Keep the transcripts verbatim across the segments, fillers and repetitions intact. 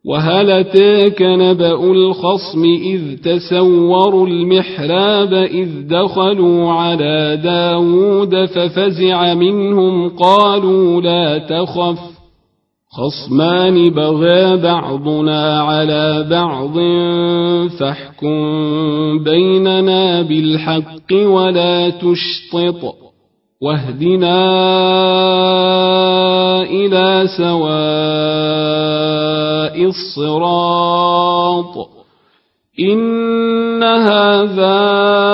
وهل أتاك نبأ الخصم إذ تسوروا المحراب إذ دخلوا على داود ففزع منهم قالوا لا تخف خصمان بغى بعضنا على بعض فاحكم بيننا بالحق ولا تشطط واهدنا إلى سواء الصراط إن هذا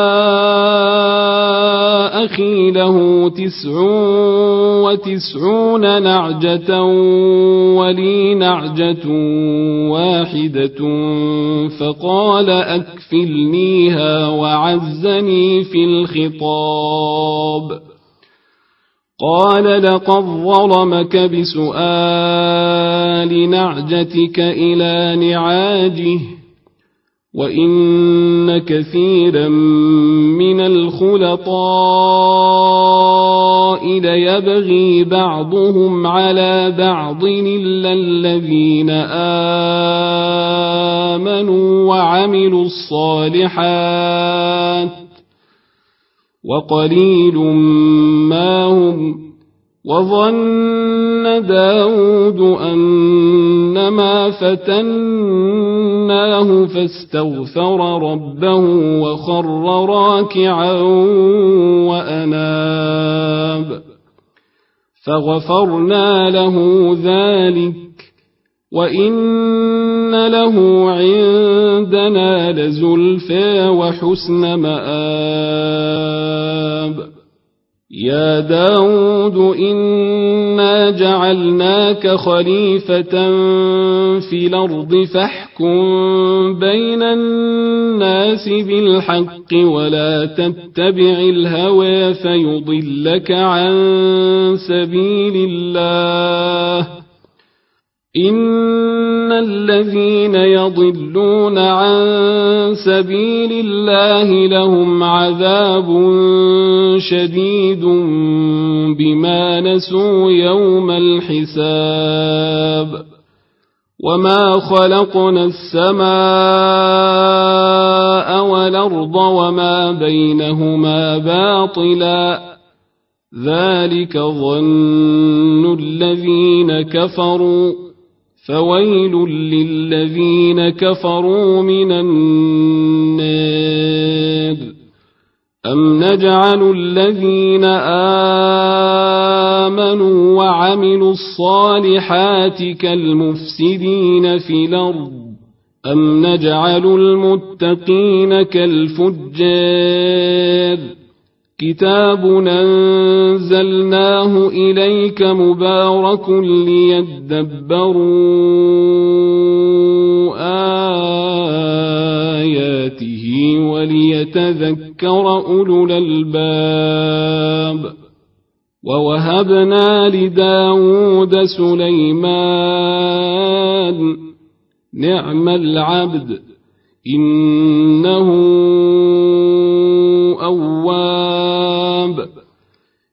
أخي له تسع وتسعون نعجة ولي نعجة واحدة فقال أكفلنيها وعزني في الخطاب قال لقد ظلمك بسؤال نعجتك إلى نعاجه وإن كثيرا من الخلطاء ليبغي بعضهم على بعض إلا الذين آمنوا وعملوا الصالحات وقليل ما هم وظن داود أنما فتناه فاستغفر ربه وخر راكعا وأناب فغفرنا له ذلك وإن له عندنا لزلفى وحسن مآب يا داود إنا جعلناك خليفة في الأرض فاحكم بين الناس بالحق ولا تتبع الهوى فيضلك عن سبيل الله إن الذين يضلون عن سبيل الله لهم عذاب شديد بما نسوا يوم الحساب وما خلقنا السماء والأرض وما بينهما باطلا ذلك ظن الذين كفروا فويل للذين كفروا من النار أم نجعل الذين آمنوا وعملوا الصالحات كالمفسدين في الأرض أم نجعل المتقين كالفجار كتاب أنزلناه إليك مبارك ليدبروا آياته وليتذكر أولو الألباب ووهبنا لداود سليمان نعم العبد إنه أواب